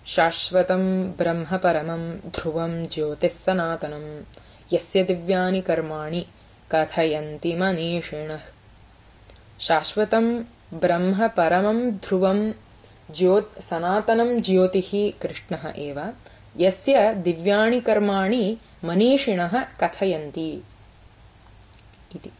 शाश्वतं ब्रह्म परमं ध्रुवं ज्योतिः सनातनं यस्य दिव्यानि कर्माणि कथयन्ति मनीषिणः। शाश्वतं ब्रह्म परमं ध्रुवं सनातनं ज्योतिः कृष्णः एव, यस्य दिव्यानि कर्माणि मनीषिणः कथयन्ति इति।